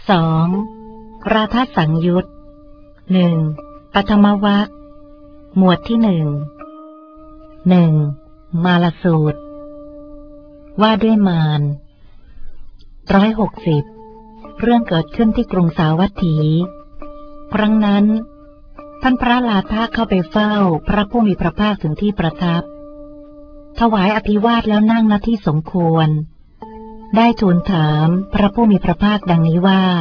2. ราทสังยุต 1. ปฐมวรรคหมวดที่ 1 มาลสูตรว่าด้วยมาร160เรื่องเกิดขึ้นที่กรุงสาวัตถี ครั้งนั้นท่านพระลาภะเข้าไปเฝ้าพระผู้มีพระภาคถึงที่ประทับถวายอภิวาทแล้วนั่งณที่สมควรได้ทูลถามพระผู้มีพระภาคดังนี้ว่า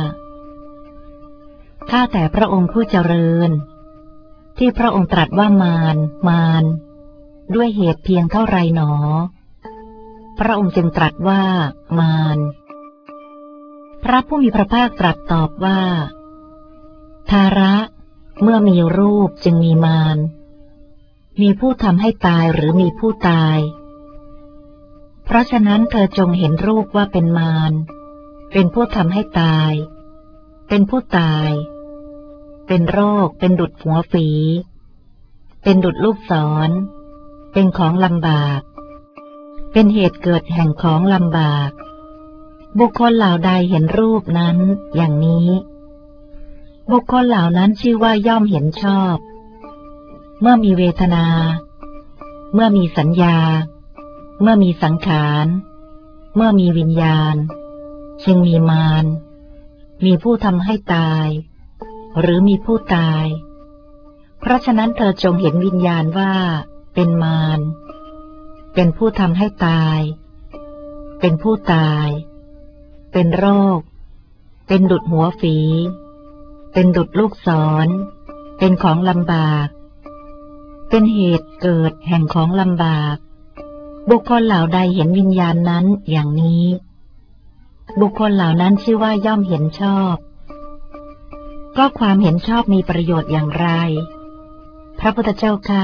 ข้าแต่พระองค์ผู้เจริญที่พระองค์ตรัสว่ามารด้วยเหตุเพียงเท่าไรหนอพระองค์จึงตรัสว่ามารพระผู้มีพระภาคตรัสตอบว่าทาระเมื่อมีรูปจึงมีมารมีผู้ทำให้ตายหรือมีผู้ตายเพราะฉะนั้นเธอจงเห็นรูปว่าเป็นมารเป็นผู้ทำให้ตายเป็นผู้ตายเป็นโรคเป็นดุจหัวฝีเป็นดุจลูกศรเป็นของลำบากเป็นเหตุเกิดแห่งของลำบากบุคคลเหล่าใดเห็นรูปนั้นอย่างนี้บุคคลเหล่านั้นชื่อว่าย่อมเห็นชอบเมื่อมีเวทนาเมื่อมีสัญญาเมื่อมีสังขารเมื่อมีวิญญาณจึงมีมารมีผู้ทำให้ตายหรือมีผู้ตายเพราะฉะนั้นเธอจงเห็นวิญญาณว่าเป็นมารเป็นผู้ทำให้ตายเป็นผู้ตายเป็นโรคเป็นดุจหัวฝีเป็นดุจลูกศรเป็นของลำบากเป็นเหตุเกิดแห่งของลำบากบุคคลเหล่าใดเห็นวิญญาณนั้นอย่างนี้บุคคลเหล่านั้นชื่อว่าย่อมเห็นชอบก็ความเห็นชอบมีประโยชน์อย่างไรพระพุทธเจ้าข้า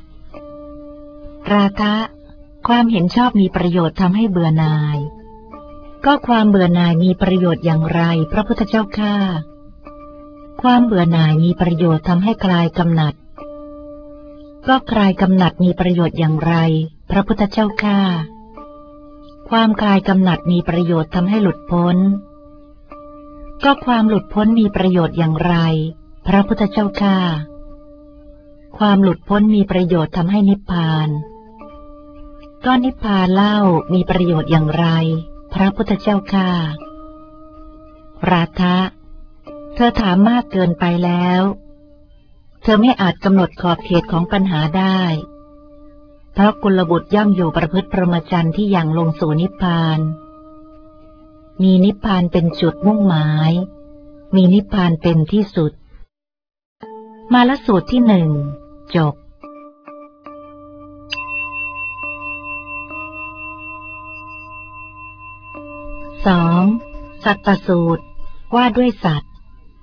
ราคะความเห็นชอบมีประโยชน์ทำให้เบื่อหน่ายก็ความเบื่อหน่ายมีประโยชน์อย่างไรพระพุทธเจ้าข้าความเบื่อหน่ายมีประโยชน์ทำให้คลายกำหนัดก็คลายกำหนัดมีประโยชน์อย่างไรพระพุทธเจ้าข้าความคลายกำหนัดมีประโยชน์ทำให้หลุดพ้นก็ความหลุดพ้นมีประโยชน์อย่างไรพระพุทธเจ้าข้าความหลุดพ้นมีประโยชน์ทำให้นิพพานก็นิพพานเล่ามีประโยชน์อย่างไรพระพุทธเจ้าข้าราทะเธอถามมากเกินไปแล้วเธอไม่อาจกำหนดขอบเขตของปัญหาได้เพราะกุลบุตรย่อมอยู่ประพฤติพรหมจรรย์ที่อย่างลงสู่นิพพานมีนิพพานเป็นจุดมุ่งหมายมีนิพพานเป็นที่สุดมาลสูตรที่ 1จบ2. สัตตสูตรว่าด้วยสัตว์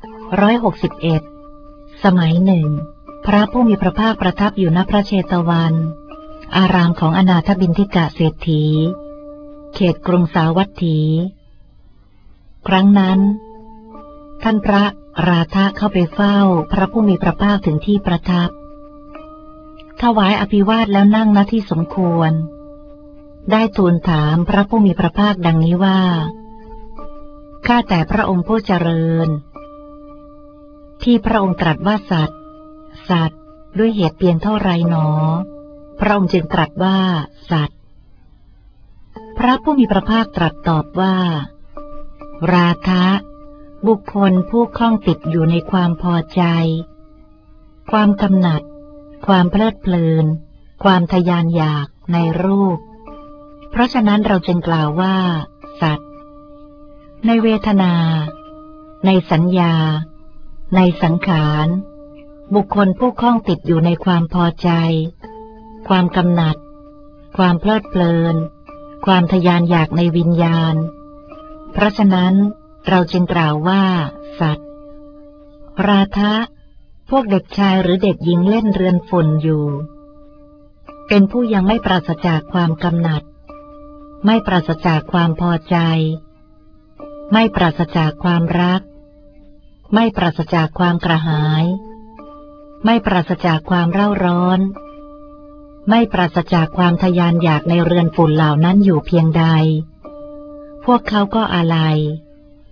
161สมัยหนึ่งพระผู้มีพระภาคประทับอยู่ณพระเชตวันอารามของอนาถบิณฑิกะเศรษฐีเขตกรุงสาวัตถี ครั้งนั้นท่านพระราธะเข้าไปเฝ้าพระผู้มีพระภาคถึงที่ประทับถวายอภิวาทแล้วนั่งณที่สมควรได้ทูลถามพระผู้มีพระภาคดังนี้ว่าข้าแต่พระองค์ผู้เจริญที่พระองค์ตรัสว่าสัตว์ด้วยเหตุเพียงเท่าไรหนอพระองค์จึงตรัสว่าสัตว์พระผู้มีพระภาคตรัสตอบว่าราคะบุคคลผู้คล้องติดอยู่ในความพอใจความกำหนัดความเพลิดเพลินความทยานอยากในรูปเพราะฉะนั้นเราจึงกล่าวว่าสัตว์ในเวทนาในสัญญาในสังขารบุคคลผู้คล้องติดอยู่ในความพอใจความกำหนัดความเพลิดเพลินความทยานอยากในวิญญาณเพราะฉะนั้นเราจึงกล่าวว่าสัตว์ราคะพวกเด็กชายหรือเด็กหญิงเล่นเรือนฝุ่นอยู่เป็นผู้ยังไม่ปราศจากความกำหนัดไม่ปราศจากความพอใจไม่ปราศจากความรักไม่ปราศจากความกระหายไม่ปราศจากความเร่าร้อนไม่ปราศจากความทยานอยากในเรือนฝุ่นเหล่านั้นอยู่เพียงใดพวกเขาก็อาลัย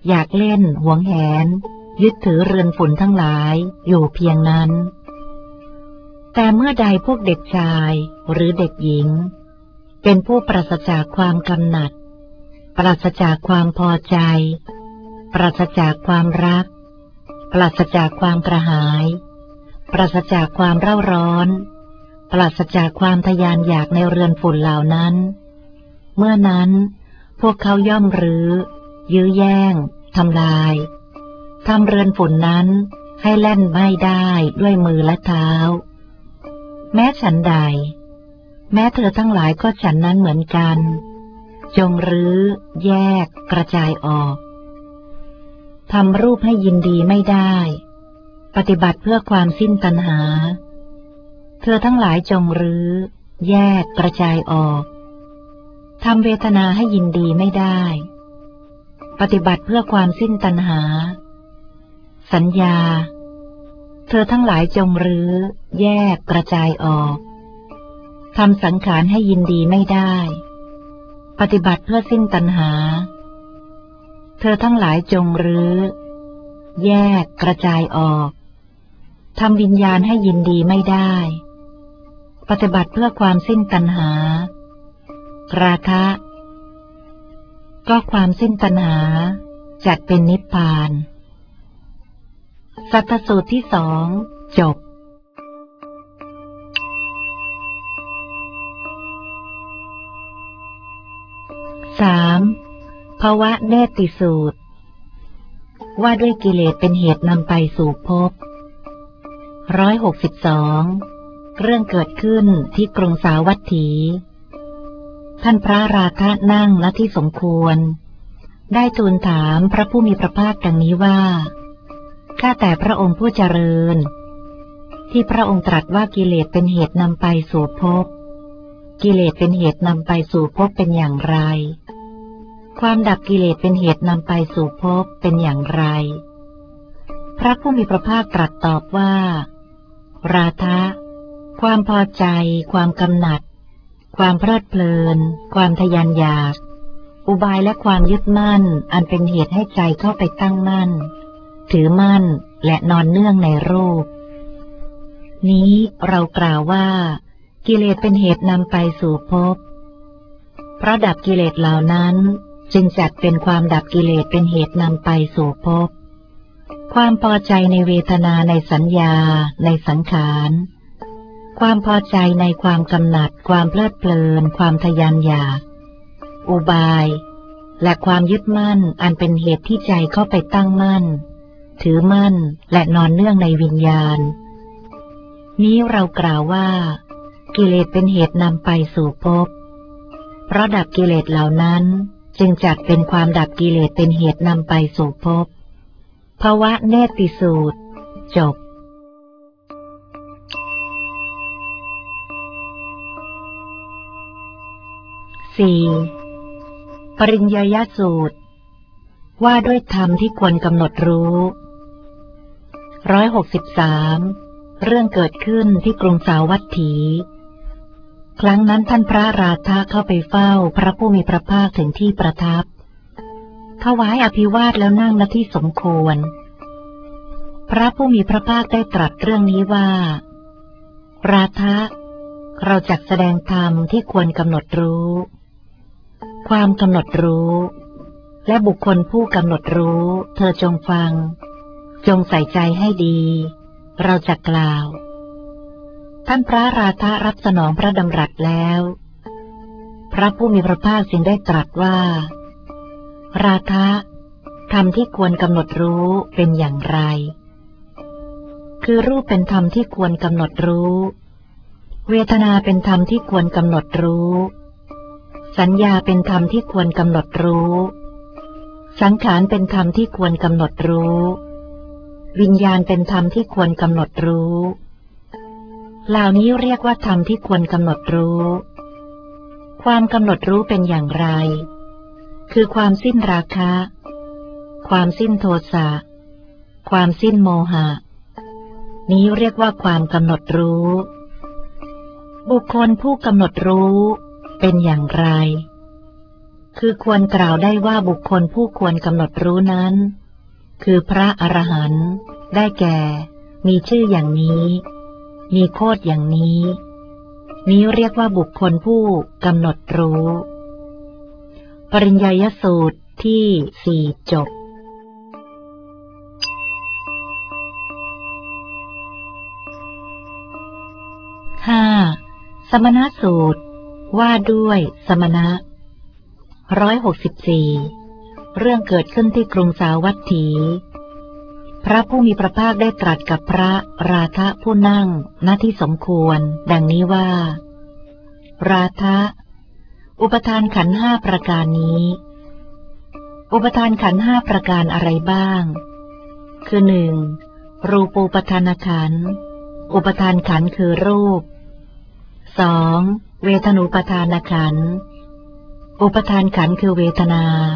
อยากเล่นหวงแหนยึดถือเรือนฝุ่นทั้งหลายอยู่เพียงนั้นแต่เมื่อใดพวกเด็กชายหรือเด็กหญิงเป็นผู้ปราศจากความกำหนัดปราศจากความพอใจปราศจากความรักปราศจากความกระหายปราศจากความเร่าร้อนปราศจากความทะยานอยากในเรือนฝุ่นเหล่านั้นเมื่อนั้นพวกเขาย่อมรื้อยื้อแย่งทำลายทำเรือนฝุ่นนั้นให้แล่นไม่ได้ด้วยมือและเท้าแม้ฉันใดแม้เธอทั้งหลายก็ฉันนั้นเหมือนกันจงรื้อแยกกระจายออกทำรูปให้ยินดีไม่ได้ปฏิบัติเพื่อความสิ้นตัณหาเธอทั้งหลายจงรื้อแยกกระจายออกทำเวทนาให้ยินดีไม่ได้ปฏิบัติเพื่อความสิ้นตัณหาสัญญาเธอทั้งหลายจงรื้อแยกกระจายออกทำสังขารให้ยินดีไม่ได้ปฏิบัติเพื่อสิ้นตัณหาเธอทั้งหลายจงรื้อแยกกระจายออกทำวิญญาณให้ยินดีไม่ได้ปฏิบัติเพื่อความสิ้นตัณหาราคะก็ความสิ้นตัณหาจัดเป็นนิพพานสัทธสูตรที่สองจบ3. ภวะเนติสูตรว่าด้วยกิเลสเป็นเหตุนำไปสู่ภพ162เรื่องเกิดขึ้นที่กรุงสาวัตถีท่านพระราคะนั่งณที่สมควรได้ทูลถามพระผู้มีพระภาคดังนี้ว่าข้าแต่พระองค์ผู้เจริญที่พระองค์ตรัสว่ากิเลสเป็นเหตุนำไปสู่ภพกิเลสเป็นเหตุนำไปสู่ภพเป็นอย่างไรความดับกิเลสเป็นเหตุนำไปสู่ภพเป็นอย่างไรพระผู้มีพระภาคตรัสตอบว่าราคะความพอใจความกำหนัดความเพลิดเพลินความทะยานอยากอุบายและความยึดมั่นอันเป็นเหตุให้ใจเข้าไปตั้งมั่นถือมั่นและนอนเนื่องในรูปนี้เรากล่าวว่ากิเลสเป็นเหตุนำไปสู่ภพเพราะดับกิเลสเหล่านั้นจึงจัดเป็นความดับกิเลสเป็นเหตุนำไปสู่ภพความพอใจในเวทนาในสัญญาในสังขารความพอใจในความกำหนัดความเพลิดเพลินความทะยานอยากอุบายและความยึดมั่นอันเป็นเหตุที่ใจเข้าไปตั้งมั่นถือมั่นและนอนเนื่องในวิญญาณนี้เรากล่าวว่ากิเลสเป็นเหตุนำไปสู่ภพเพราะดับกิเลสเหล่านั้นจึงจัดเป็นความดับกิเลสเป็นเหตุนำไปสู่ภพภวะเนติสูตรจบ4. ปริญญายสูตรว่าด้วยธรรมที่ควรกำหนดรู้163เรื่องเกิดขึ้นที่กรุงสาวัตถีครั้งนั้นท่านพระราธะเข้าไปเฝ้าพระผู้มีพระภาคถึงที่ประทับถวายอภิวาทแล้วนั่งณที่สมควรพระผู้มีพระภาคได้ตรัสเรื่องนี้ว่าราธะเราจักแสดงธรรมที่ควรกำหนดรู้ความกำหนดรู้และบุคคลผู้กำหนดรู้เธอจงฟังจงใส่ใจให้ดีเราจะกล่าวท่านพระราธะรับสนองพระดำรัสแล้วพระผู้มีพระภาคจึงได้ตรัสว่าราธะธรรมที่ควรกำหนดรู้เป็นอย่างไรคือรูปเป็นธรรมที่ควรกำหนดรู้เวทนาเป็นธรรมที่ควรกำหนดรู้สัญญาเป็นธรรมที่ควรกำหนดรู้สังขารเป็นธรรมที่ควรกำหนดรู้วิญญาณเป็นธรรมที่ควรกำหนดรู้เหล่านี้เรียกว่าธรรมที่ควรกำหนดรู้ความกำหนดรู้เป็นอย่างไรคือความสิ้นราคะความสิ้นโทสะความสิ้นโมหะนี้เรียกว่าความกำหนดรู้บุคคลผู้กำหนดรู้เป็นอย่างไรคือควรกล่าวได้ว่าบุคคลผู้ควรกำหนดรู้นั้นคือพระอรหันต์ได้แก่มีชื่ออย่างนี้มีโคตอย่างนี้เรียกว่าบุคคลผู้กำหนดรู้ปริญญายสูตรที่ 4 จบ 5. สมณสูตรว่าด้วยสมณะ164เรื่องเกิดขึ้นที่กรุงสาวัตถี พระผู้มีพระภาคได้ตรัสกับพระราธะผู้นั่งณที่สมควรดังนี้ว่า ราธะอุปทานขันธ์ 5ประการนี้อุปทานขันธ์ 5ประการอะไรบ้างคือ 1. รูปูปทานขันธ์อุปทานขันธ์คือรูป 2. เวทนูปทานขันธ์อุปทานขันธ์คือเวทนา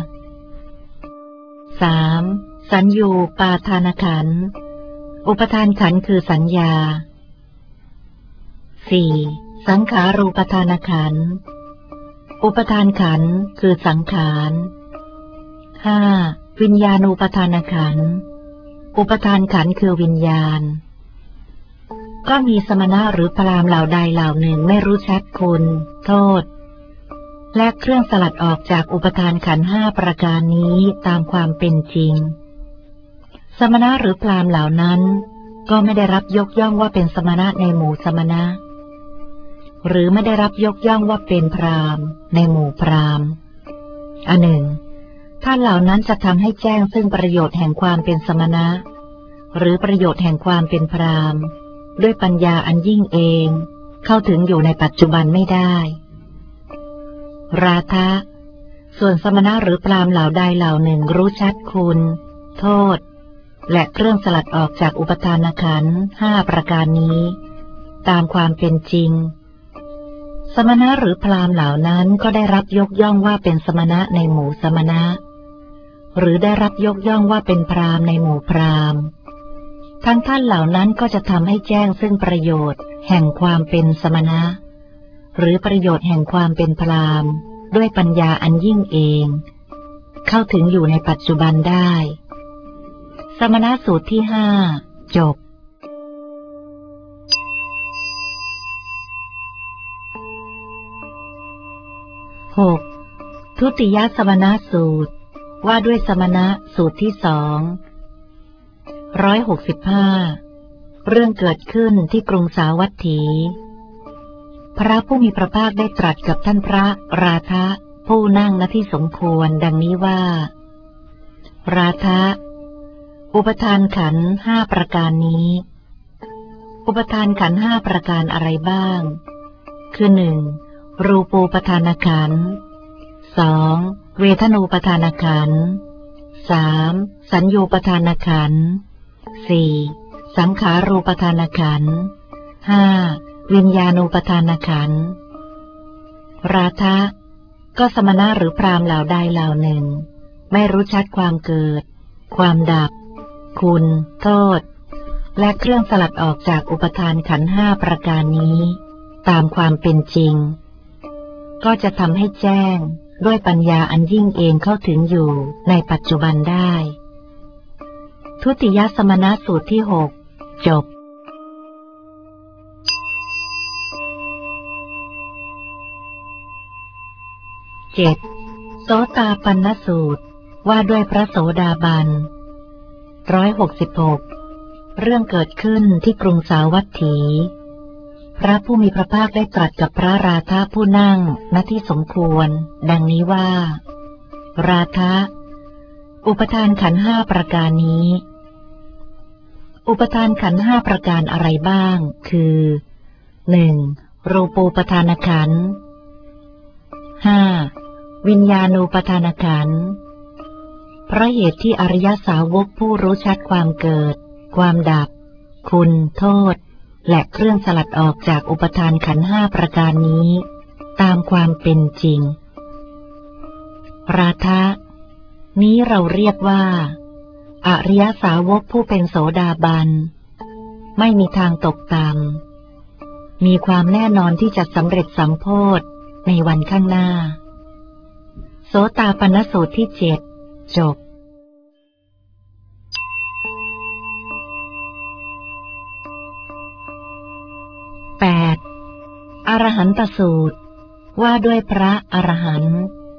3. สัญญูปาทานขันธ์อุปทานขันธ์คือสัญญา 4. สังขารูปทานขันธ์อุปทานขันธ์คือสังขาร 5. วิญญาณูปทานขันธ์อุปทานขันธ์คือวิญญาณก็มีสมณะหรือพราหมณ์เหล่าใดเหล่าหนึ่งไม่รู้ชัดคุณโทษและเครื่องสลัดออกจากอุปทานขันธ์ 5ประการนี้ตามความเป็นจริงสมณะหรือพราหมณ์เหล่านั้นก็ไม่ได้รับยกย่องว่าเป็นสมณะในหมู่สมณะหรือไม่ได้รับยกย่องว่าเป็นพราหมณ์ในหมู่พราหมณ์อันหนึ่งท่านเหล่านั้นจะทำให้แจ้งซึ่งประโยชน์แห่งความเป็นสมณะหรือประโยชน์แห่งความเป็นพราหมณ์ด้วยปัญญาอันยิ่งเองเข้าถึงอยู่ในปัจจุบันไม่ได้ราธะส่วนสมณะหรือพราหมณ์เหล่าใดเหล่าหนึ่งรู้ชัดคุณโทษและเครื่องสลัดออกจากอุปทานขันธ์ 5ประการนี้ตามความเป็นจริงสมณะหรือพราหมณ์เหล่านั้นก็ได้รับยกย่องว่าเป็นสมณะในหมู่สมณะหรือได้รับยกย่องว่าเป็นพราหมณ์ในหมู่พราหมณ์ทั้งท่านเหล่านั้นก็จะทำให้แจ้งซึ่งประโยชน์แห่งความเป็นสมณะหรือประโยชน์แห่งความเป็นพราหมณ์ด้วยปัญญาอันยิ่งเองเข้าถึงอยู่ในปัจจุบันได้สมณสูตรที่ 5 จบ 6. ทุติยสมณสูตรว่าด้วยสมณะสูตรที่ 2 165เรื่องเกิดขึ้นที่กรุงสาวัตถี พระผู้มีพระภาคได้ตรัสกับท่านพระราธะผู้นั่งณที่สมควรดังนี้ว่า ราธะอุปทานขันธ์ 5ประการนี้อุปทานขันธ์ 5ประการอะไรบ้างคือ 1. รูปูปทานขันธ์ 2. เวทนูปทานขันธ์ 3. สัญญูปทานขันธ์ 4. สังขารูปทานขันธ์ 5. วิญญาณูปทานขันธ์ราธะก็สมณะหรือพราหมณ์เหล่าใดเหล่าหนึ่งไม่รู้ชัดความเกิดความดับคุณโทษและเครื่องสลัดออกจากอุปทานขันธ์ 5ประการนี้ตามความเป็นจริงก็จะทำให้แจ้งด้วยปัญญาอันยิ่งเองเข้าถึงอยู่ในปัจจุบันได้ทุติยสมณสูตรที่ 6 จบ 7. โสตาปันนสูตรว่าด้วยพระโสดาบัน166เรื่องเกิดขึ้นที่กรุงสาวัตถี พระผู้มีพระภาคได้ตรัสกับพระราธะผู้นั่งณที่สมควรดังนี้ว่า ราธะอุปทานขันธ์ 5ประการนี้อุปทานขันธ์ 5ประการอะไรบ้างคือ 1. รูปูปทานขันธ์ 5. วิญญาณูปทานขันธ์เพราะเหตุที่อริยสาวกผู้รู้ชัดความเกิดความดับคุณโทษและเครื่องสลัดออกจากอุปทานขันธ์ 5ประการนี้ตามความเป็นจริงราธะนี้เราเรียกว่าอริยสาวกผู้เป็นโสดาบันไม่มีทางตกต่ำมีความแน่นอนที่จะสำเร็จสัมโพธิในวันข้างหน้าโสตาปันนสูตรที่7จบ8อรหันตสูตรว่าด้วยพระอรหันต์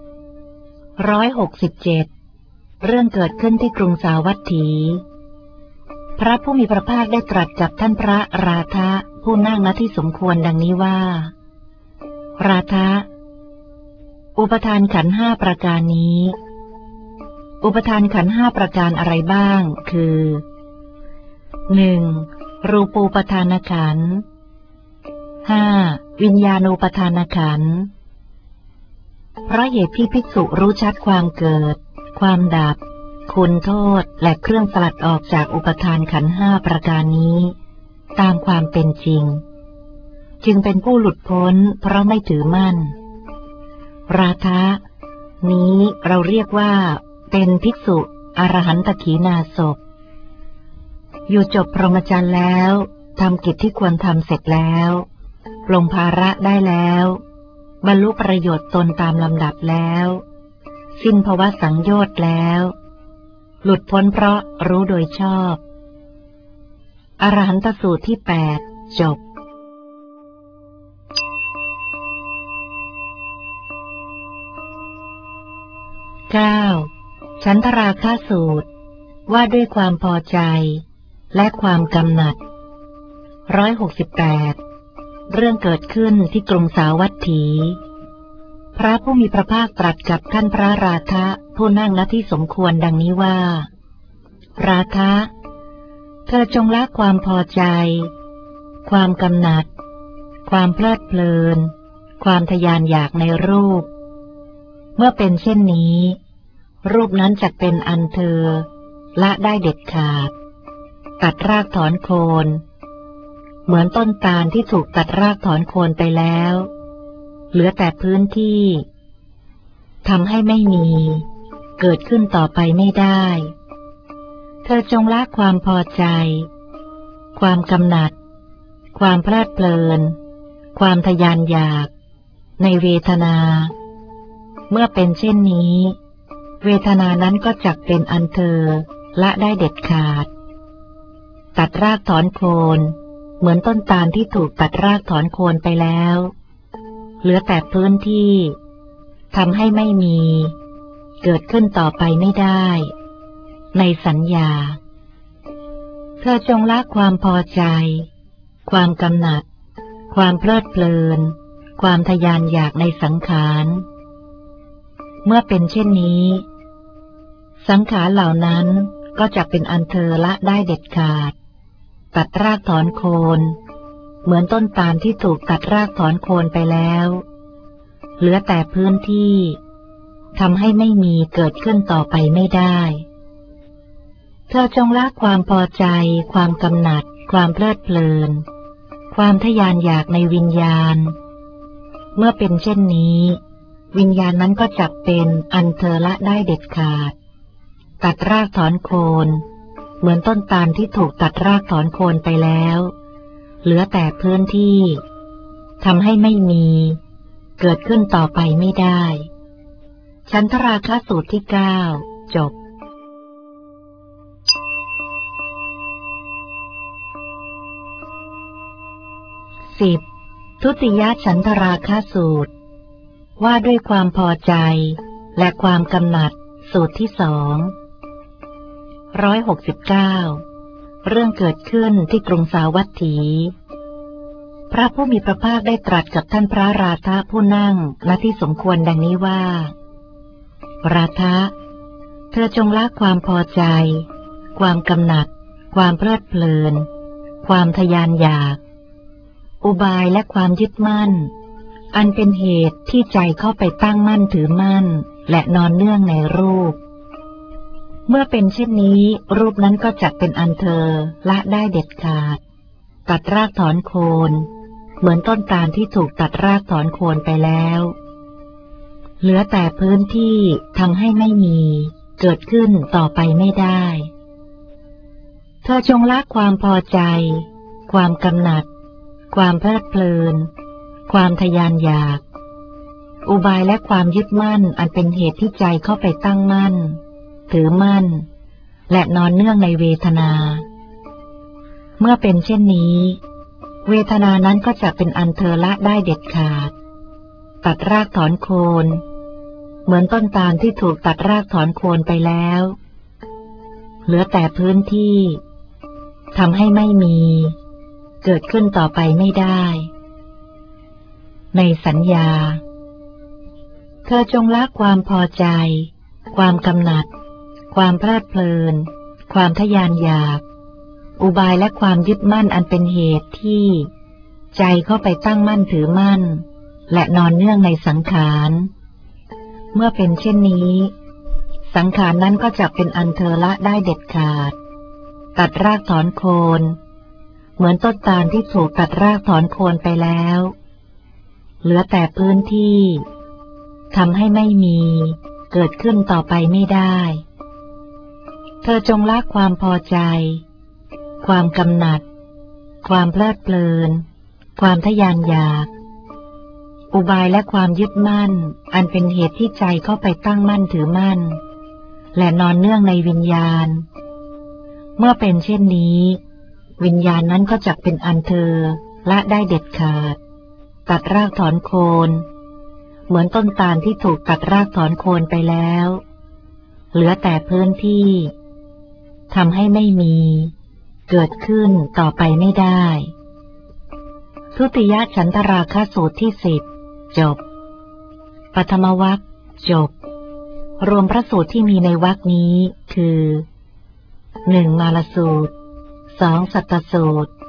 167เรื่องเกิดขึ้นที่กรุงสาวัตถีพระผู้มีพระภาคได้ตรัสกับท่านพระราธะผู้นั่งณที่สมควรดังนี้ว่าราธะอุปทานขันธ์5ประการนี้อุปทานขันธ์5ประการอะไรบ้างคือ 1. รูปูปทานขันธ์ 5. วิญญาณูปทานขันธ์เพราะเหตุที่ภิกษุรู้ชัดความเกิดความดับคุณโทษและเครื่องสลัดออกจากอุปทานขันธ์5ประการนี้ตามความเป็นจริงจึงเป็นผู้หลุดพ้นเพราะไม่ถือมั่นราธะนี้เราเรียกว่าเป็นภิกษุอรหันตขีณาสพอยู่จบพรหมจรรย์แล้วทำกิจที่ควรทำเสร็จแล้วปลงภาระได้แล้วบรรลุประโยชน์ตนตามลำดับแล้วสิ้นภวสังโยชน์แล้วหลุดพ้นเพราะรู้โดยชอบอรหันตสูตรที่8จบ9ฉันทราคะสูตรว่าด้วยความพอใจและความกำหนัด168เรื่องเกิดขึ้นที่กรุงสาวัตถีพระผู้มีพระภาคตรัสกับท่านพระราธะผู้นั่งณที่สมควรดังนี้ว่าราธะเธอจงละความพอใจความกำหนัดความเพลิดเพลินความทยานอยากในรูปเมื่อเป็นเช่นนี้รูปนั้นจักเป็นอันเธอละได้เด็ดขาดตัดรากถอนโคนเหมือนต้นตาลที่ถูกตัดรากถอนโคนไปแล้วเหลือแต่พื้นที่ทำให้ไม่มีเกิดขึ้นต่อไปไม่ได้เธอจงละความพอใจความกำหนัดความเพลิดเพลินความทยานอยากในเวทนาเมื่อเป็นเช่นนี้เวทนานั้นก็จักเป็นอันเธอละได้เด็ดขาดตัดรากถอนโคนเหมือนต้นตาลที่ถูกตัดรากถอนโคนไปแล้วเหลือแต่พื้นที่ทำให้ไม่มีเกิดขึ้นต่อไปไม่ได้ในสัญญาเธอจงละความพอใจความกำหนัดความเพลิดเพลินความทยานอยากในสังขารเมื่อเป็นเช่นนี้สังขารเหล่านั้นก็จะเป็นอันเธอละได้เด็ดขาดตัดรากถอนโคนเหมือนต้นตาลที่ถูกตัดรากถอนโคนไปแล้วเหลือแต่พื้นที่ทำให้ไม่มีเกิดขึ้นต่อไปไม่ได้เธอจงละความพอใจความกำหนัดความเพลิดเพลินความทยานอยากในวิญญาณเมื่อเป็นเช่นนี้วิญญาณนั้นก็จักเป็นอันเธอละได้เด็ดขาดตัดรากถอนโคนเหมือนต้นตาลที่ถูกตัดรากถอนโคนไปแล้วเหลือแต่พื้นที่ทำให้ไม่มีเกิดขึ้นต่อไปไม่ได้ฉันทราคะสูตรที่9จบ10ทุติยฉันทราคะสูตรว่าด้วยความพอใจและความกำหนัดสูตรที่169เรื่องเกิดขึ้นที่กรุงสาวัตถีพระผู้มีพระภาคได้ตรัสกับท่านพระราธะผู้นั่งณที่สมควรดังนี้ว่าราธะเธอจงละความพอใจความกำหนัดความเพลิดเพลินความทยานอยากอุบายและความยึดมั่นอันเป็นเหตุที่ใจเข้าไปตั้งมั่นถือมั่นและนอนเนื่องในรูปเมื่อเป็นเช่นนี้รูปนั้นก็จักเป็นอันเธอละได้เด็ดขาดตัดรากถอนโคนเหมือนต้นตาลที่ถูกตัดรากถอนโคนไปแล้วเหลือแต่พื้นที่ทำให้ไม่มีเกิดขึ้นต่อไปไม่ได้เธอจงละความพอใจความกำหนัดความเพลิดเพลินความทยานอยากอุบายและความยึดมั่นอันเป็นเหตุที่ใจเข้าไปตั้งมั่นถือมั่นและนอนเนื่องในเวทนาเมื่อเป็นเช่นนี้เวทนานั้นก็จะเป็นอันเธอละได้เด็ดขาดตัดรากถอนโคนเหมือนต้นตาลที่ถูกตัดรากถอนโคนไปแล้วเหลือแต่พื้นที่ทำให้ไม่มีเกิดขึ้นต่อไปไม่ได้ในสัญญาเธอจงละความพอใจความกำหนัดความเพลิดเพลินความทะยานอยากอุบายและความยึดมั่นอันเป็นเหตุที่ใจเข้าไปตั้งมั่นถือมั่นและนอนเนื่องในสังขารเมื่อเป็นเช่นนี้สังขารนั้นก็จะเป็นอันเธอละได้เด็ดขาดตัดรากถอนโคนเหมือนต้นตาลที่ถูกตัดรากถอนโคนไปแล้วเหลือแต่พื้นที่ทำให้ไม่มีเกิดขึ้นต่อไปไม่ได้เธอจงละความพอใจความกำหนัดความเพลิดเพลินความทะยานอยากอุบายและความยึดมั่นอันเป็นเหตุที่ใจเข้าไปตั้งมั่นถือมั่นและนอนเนื่องในวิญญาณเมื่อเป็นเช่นนี้วิญญาณนั้นก็จักเป็นอันเธอละได้เด็ดขาดตัดรากถอนโคนเหมือนต้นตาลที่ถูกตัดรากถอนโคนไปแล้วเหลือแต่พื้นที่ทำให้ไม่มีเกิดขึ้นต่อไปไม่ได้ทุติยฉันทราคะสูตรที่10จบปฐมวรรคจบรวมพระสูตรที่มีในวรรคนี้คือ 1. มาลสูตร 2. สัตตสูตร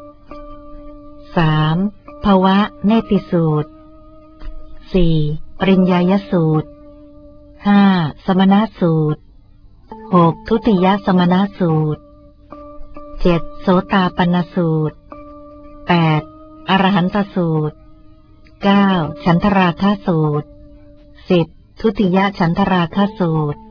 3. ภวะเนติสูตร 4. ปริญญายสูตร 5. สมณสูตร 6. ทุติยสมณสูตร 7. โสตาปันนสูตร 8. อรหันตสูตร 9. ฉันทราคะสูตร 10. ทุติยฉันทราคะสูตร